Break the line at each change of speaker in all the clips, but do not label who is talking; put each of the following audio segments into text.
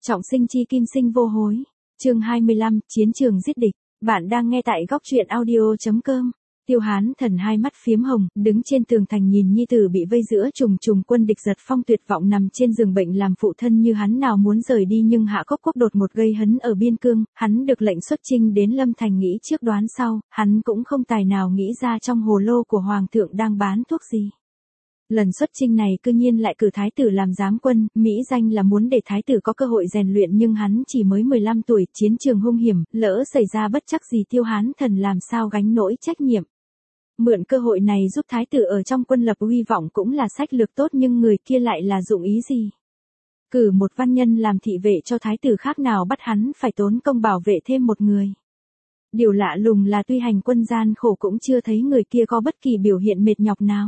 Trọng sinh chi kim sinh vô hối. Chương 25, chiến trường giết địch. Bạn đang nghe tại góc truyện audio.com. Tiêu Hán Thần hai mắt phiếm hồng, đứng trên tường thành nhìn nhi tử bị vây giữa trùng trùng quân địch, Giật Phong tuyệt vọng nằm trên giường bệnh làm phụ thân như hắn nào muốn rời đi, nhưng Hạ Cốc Quốc đột ngột gây hấn ở biên cương, hắn được lệnh xuất chinh đến Lâm Thành, nghĩ trước đoán sau, hắn cũng không tài nào nghĩ ra trong hồ lô của hoàng thượng đang bán thuốc gì. Lần xuất chinh này cư nhiên lại cử thái tử làm giám quân, mỹ danh là muốn để thái tử có cơ hội rèn luyện, nhưng hắn chỉ mới 15 tuổi, chiến trường hung hiểm, lỡ xảy ra bất trắc gì Tiêu Hán Thần làm sao gánh nổi trách nhiệm. Mượn cơ hội này giúp thái tử ở trong quân lập uy vọng cũng là sách lược tốt, nhưng người kia lại là dụng ý gì? Cử một văn nhân làm thị vệ cho thái tử, khác nào bắt hắn phải tốn công bảo vệ thêm một người. Điều lạ lùng là tuy hành quân gian khổ cũng chưa thấy người kia có bất kỳ biểu hiện mệt nhọc nào.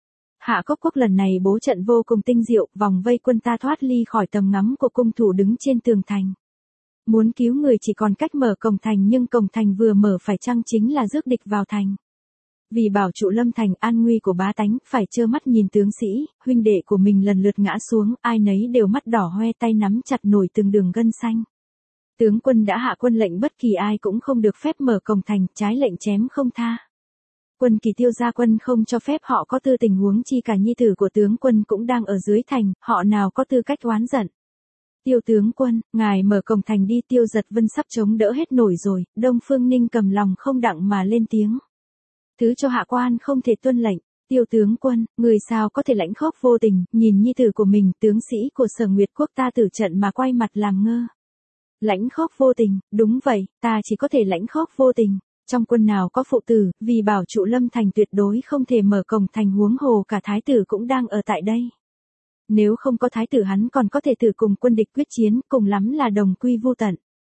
Hạ Cốc Quốc lần này bố trận vô cùng tinh diệu, vòng vây quân ta thoát ly khỏi tầm ngắm của cung thủ đứng trên tường thành. Muốn cứu người chỉ còn cách mở cổng thành, nhưng cổng thành vừa mở phải chăng chính là rước địch vào thành. Vì bảo trụ Lâm Thành, an nguy của bá tánh, phải trơ mắt nhìn tướng sĩ, huynh đệ của mình lần lượt ngã xuống, ai nấy đều mắt đỏ hoe, tay nắm chặt nổi từng đường gân xanh. Tướng quân đã hạ quân lệnh bất kỳ ai cũng không được phép mở cổng thành, trái lệnh chém không tha. Quân kỳ Tiêu gia quân không cho phép họ có tư tình, huống chi cả nhi tử của tướng quân cũng đang ở dưới thành, họ nào có tư cách oán giận. Tiêu tướng quân, ngài mở cổng thành đi. Tiêu Giật Vân sắp chống đỡ hết nổi rồi, Đông Phương Ninh cầm lòng không đặng mà lên tiếng. Thứ cho hạ quan không thể tuân lệnh. Tiêu tướng quân, người sao có thể lãnh khốc vô tình, nhìn nhi tử của mình, tướng sĩ của Sở Nguyệt Quốc ta tử trận mà quay mặt làm ngơ. Lãnh khốc vô tình, đúng vậy, ta chỉ có thể lãnh khốc vô tình. Trong quân nào có phụ tử, vì bảo trụ Lâm Thành tuyệt đối không thể mở cổng thành, huống hồ cả thái tử cũng đang ở tại đây. Nếu không có thái tử hắn còn có thể thử cùng quân địch quyết chiến, cùng lắm là đồng quy vô tận.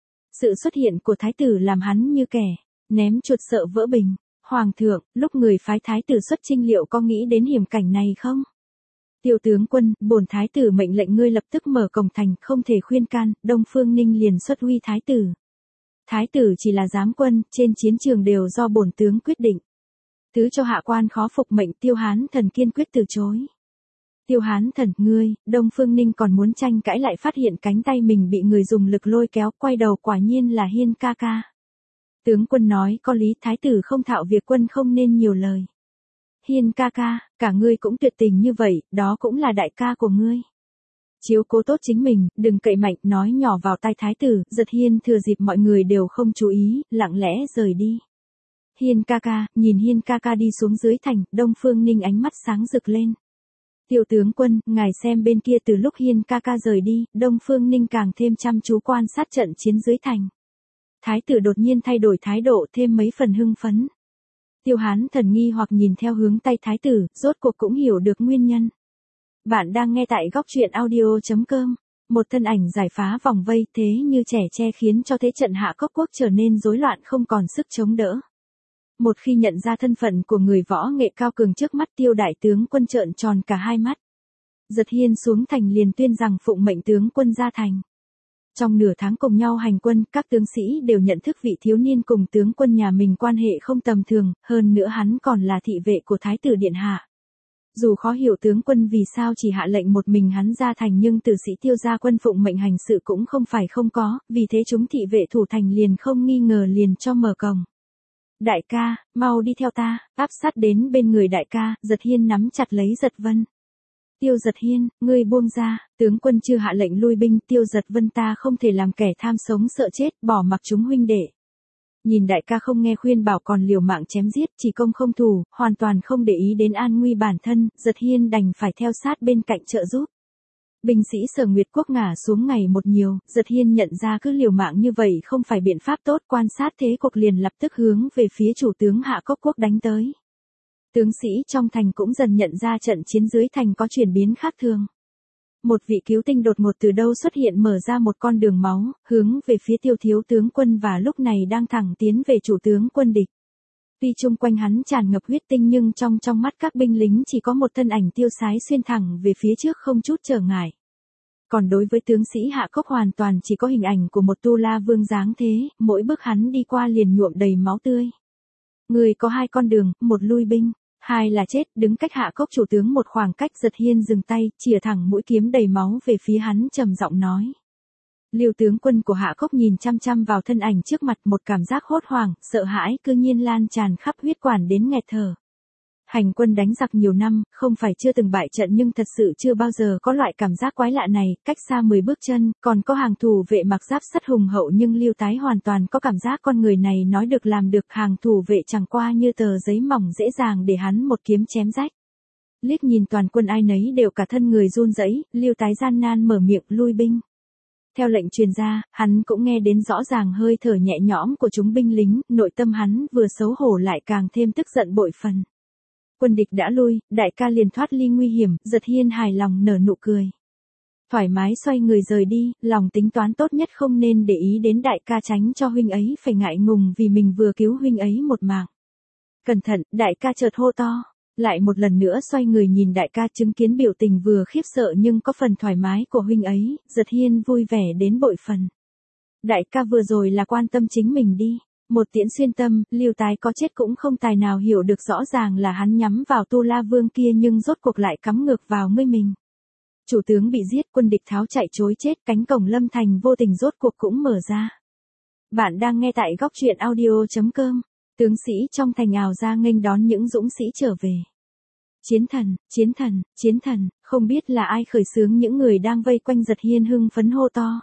Sự xuất hiện của thái tử làm hắn như kẻ ném chuột sợ vỡ bình. Hoàng thượng, lúc người phái thái tử xuất chinh liệu có nghĩ đến hiểm cảnh này không? Tiêu tướng quân, bổn thái tử mệnh lệnh ngươi lập tức mở cổng thành, không thể khuyên can. Đông Phương Ninh liền xuất uy thái tử. Thái tử chỉ là giám quân, trên chiến trường đều do bổn tướng quyết định. Thứ cho hạ quan khó phục mệnh. Tiêu Hán Thần kiên quyết từ chối. Tiêu Hán Thần, ngươi, Đông Phương Ninh còn muốn tranh cãi lại phát hiện cánh tay mình bị người dùng lực lôi kéo, quay đầu quả nhiên là Hiên ca ca. Tướng quân nói có lý, thái tử không thạo việc quân không nên nhiều lời. Hiên ca ca, cả ngươi cũng tuyệt tình như vậy, đó cũng là đại ca của ngươi. Chiếu cố tốt chính mình, đừng cậy mạnh, nói nhỏ vào tai thái tử. Giật Hiên thừa dịp mọi người đều không chú ý, lặng lẽ rời đi. Hiên ca ca, nhìn Hiên ca ca đi xuống dưới thành, Đông Phương Ninh ánh mắt sáng rực lên. Tiêu tướng quân, ngài xem bên kia. Từ lúc Hiên ca ca rời đi, Đông Phương Ninh càng thêm chăm chú quan sát trận chiến dưới thành. Thái tử đột nhiên thay đổi thái độ, thêm mấy phần hưng phấn. Tiêu Hán Thần nghi hoặc nhìn theo hướng tay thái tử, rốt cuộc cũng hiểu được nguyên nhân. Bạn đang nghe tại góc truyện audio.com. Một thân ảnh giải phá vòng vây, thế như trẻ tre, khiến cho thế trận Hạ Cốc Quốc trở nên rối loạn, không còn sức chống đỡ. Một khi nhận ra thân phận của người võ nghệ cao cường trước mắt, Tiêu đại tướng quân trợn tròn cả hai mắt. Giật Hiên xuống thành liền tuyên rằng phụng mệnh tướng quân ra thành. Trong nửa tháng cùng nhau hành quân, các tướng sĩ đều nhận thức vị thiếu niên cùng tướng quân nhà mình quan hệ không tầm thường, hơn nữa hắn còn là thị vệ của thái tử điện hạ. Dù khó hiểu tướng quân vì sao chỉ hạ lệnh một mình hắn ra thành, nhưng tử sĩ Tiêu gia quân phụng mệnh hành sự cũng không phải không có, vì thế chúng thị vệ thủ thành liền không nghi ngờ, liền cho mở cổng. Đại ca, mau đi theo ta. Áp sát đến bên người đại ca, Giật Hiên nắm chặt lấy Giật Vân. Tiêu Giật Hiên, ngươi buông ra, tướng quân chưa hạ lệnh lui binh. Tiêu Giật Vân, ta không thể làm kẻ tham sống sợ chết, bỏ mặc chúng huynh đệ. Nhìn đại ca không nghe khuyên bảo còn liều mạng chém giết, chỉ công không thủ, hoàn toàn không để ý đến an nguy bản thân, Giật Hiên đành phải theo sát bên cạnh trợ giúp. Binh sĩ Sở Nguyệt Quốc ngả xuống ngày một nhiều, Giật Hiên nhận ra cứ liều mạng như vậy không phải biện pháp tốt, quan sát thế cuộc liền lập tức hướng về phía chủ tướng Hạ Cốc Quốc đánh tới. Tướng sĩ trong thành cũng dần nhận ra trận chiến dưới thành có chuyển biến khác thường. Một vị cứu tinh đột ngột từ đâu xuất hiện, mở ra một con đường máu, hướng về phía Tiêu thiếu tướng quân, và lúc này đang thẳng tiến về chủ tướng quân địch. Tuy chung quanh hắn tràn ngập huyết tinh, nhưng trong mắt các binh lính chỉ có một thân ảnh tiêu sái xuyên thẳng về phía trước không chút trở ngại. Còn đối với tướng sĩ Hạ Cốc hoàn toàn chỉ có hình ảnh của một tu la vương dáng thế, mỗi bước hắn đi qua liền nhuộm đầy máu tươi. Người có hai con đường, một lui binh, hai là chết. Đứng cách Hạ Cốc chủ tướng một khoảng cách, Giật Hiên dừng tay, chìa thẳng mũi kiếm đầy máu về phía hắn, trầm giọng nói. Lưu tướng quân của Hạ Cốc nhìn chăm chăm vào thân ảnh trước mặt, một cảm giác hốt hoảng, sợ hãi cư nhiên lan tràn khắp huyết quản đến nghẹt thở. Hành quân đánh giặc nhiều năm, không phải chưa từng bại trận nhưng thật sự chưa bao giờ có loại cảm giác quái lạ này, cách xa 10 bước chân, còn có hàng thủ vệ mặc giáp sắt hùng hậu nhưng Lưu Tái hoàn toàn có cảm giác con người này nói được làm được, hàng thủ vệ chẳng qua như tờ giấy mỏng dễ dàng để hắn một kiếm chém rách. Liếc nhìn toàn quân ai nấy đều cả thân người run rẩy, Lưu Tái gian nan mở miệng lui binh. Theo lệnh truyền ra, hắn cũng nghe đến rõ ràng hơi thở nhẹ nhõm của chúng binh lính, nội tâm hắn vừa xấu hổ lại càng thêm tức giận bội phần. Quân địch đã lui, đại ca liền thoát ly nguy hiểm, Giật Hiên hài lòng nở nụ cười. Thoải mái xoay người rời đi, lòng tính toán tốt nhất không nên để ý đến đại ca, tránh cho huynh ấy phải ngại ngùng vì mình vừa cứu huynh ấy một mạng. Cẩn thận, đại ca chợt hô to. Lại một lần nữa xoay người nhìn đại ca, chứng kiến biểu tình vừa khiếp sợ nhưng có phần thoải mái của huynh ấy, Giật Hiên vui vẻ đến bội phần. Đại ca vừa rồi là quan tâm chính mình đi. Một tiễn xuyên tâm, Lưu Tái có chết cũng không tài nào hiểu được, rõ ràng là hắn nhắm vào Tu La Vương kia nhưng rốt cuộc lại cắm ngược vào ngươi mình. Chủ tướng bị giết, quân địch tháo chạy chối chết, cánh cổng Lâm Thành vô tình rốt cuộc cũng mở ra. Bạn đang nghe tại góc truyện audio.com. Tướng sĩ trong thành ào ra nghênh đón những dũng sĩ trở về. Chiến thần, chiến thần, chiến thần, không biết là ai khởi xướng, những người đang vây quanh Giật Hiên hưng phấn hô to.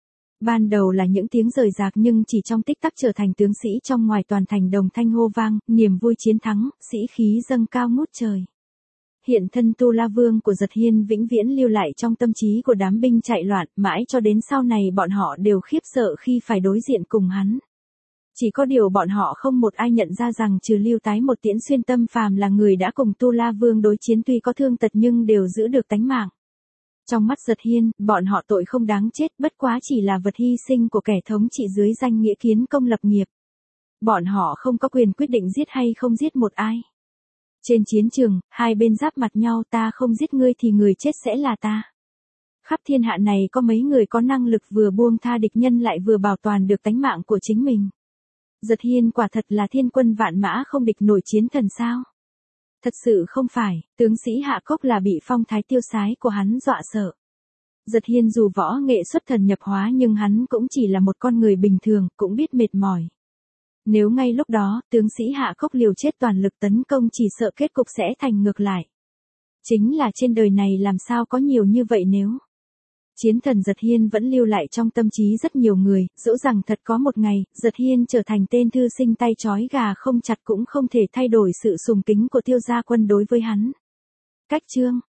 Ban đầu là những tiếng rời rạc nhưng chỉ trong tích tắc trở thành tướng sĩ trong ngoài toàn thành đồng thanh hô vang, niềm vui chiến thắng, sĩ khí dâng cao ngút trời. Hiện thân Tu La Vương của Giật Hiên vĩnh viễn lưu lại trong tâm trí của đám binh chạy loạn, mãi cho đến sau này bọn họ đều khiếp sợ khi phải đối diện cùng hắn. Chỉ có điều bọn họ không một ai nhận ra rằng trừ Lưu Tái một tiễn xuyên tâm, phàm là người đã cùng Tu La Vương đối chiến tuy có thương tật nhưng đều giữ được tánh mạng. Trong mắt Giật Hiên, bọn họ tội không đáng chết, bất quá chỉ là vật hy sinh của kẻ thống trị dưới danh nghĩa kiến công lập nghiệp. Bọn họ không có quyền quyết định giết hay không giết một ai. Trên chiến trường, hai bên giáp mặt nhau, ta không giết ngươi thì người chết sẽ là ta. Khắp thiên hạ này có mấy người có năng lực vừa buông tha địch nhân lại vừa bảo toàn được tánh mạng của chính mình. Giật Hiên quả thật là thiên quân vạn mã không địch nổi chiến thần sao? Thật sự không phải, tướng sĩ Hạ Cốc là bị phong thái tiêu sái của hắn dọa sợ. Giật Hiên dù võ nghệ xuất thần nhập hóa nhưng hắn cũng chỉ là một con người bình thường, cũng biết mệt mỏi. Nếu ngay lúc đó, tướng sĩ Hạ Cốc liều chết toàn lực tấn công chỉ sợ kết cục sẽ thành ngược lại. Chính là trên đời này làm sao có nhiều như vậy nếu. Chiến thần Giật Hiên vẫn lưu lại trong tâm trí rất nhiều người, dẫu rằng thật có một ngày, Giật Hiên trở thành tên thư sinh tay trói gà không chặt cũng không thể thay đổi sự sùng kính của Tiêu gia quân đối với hắn. Cách chương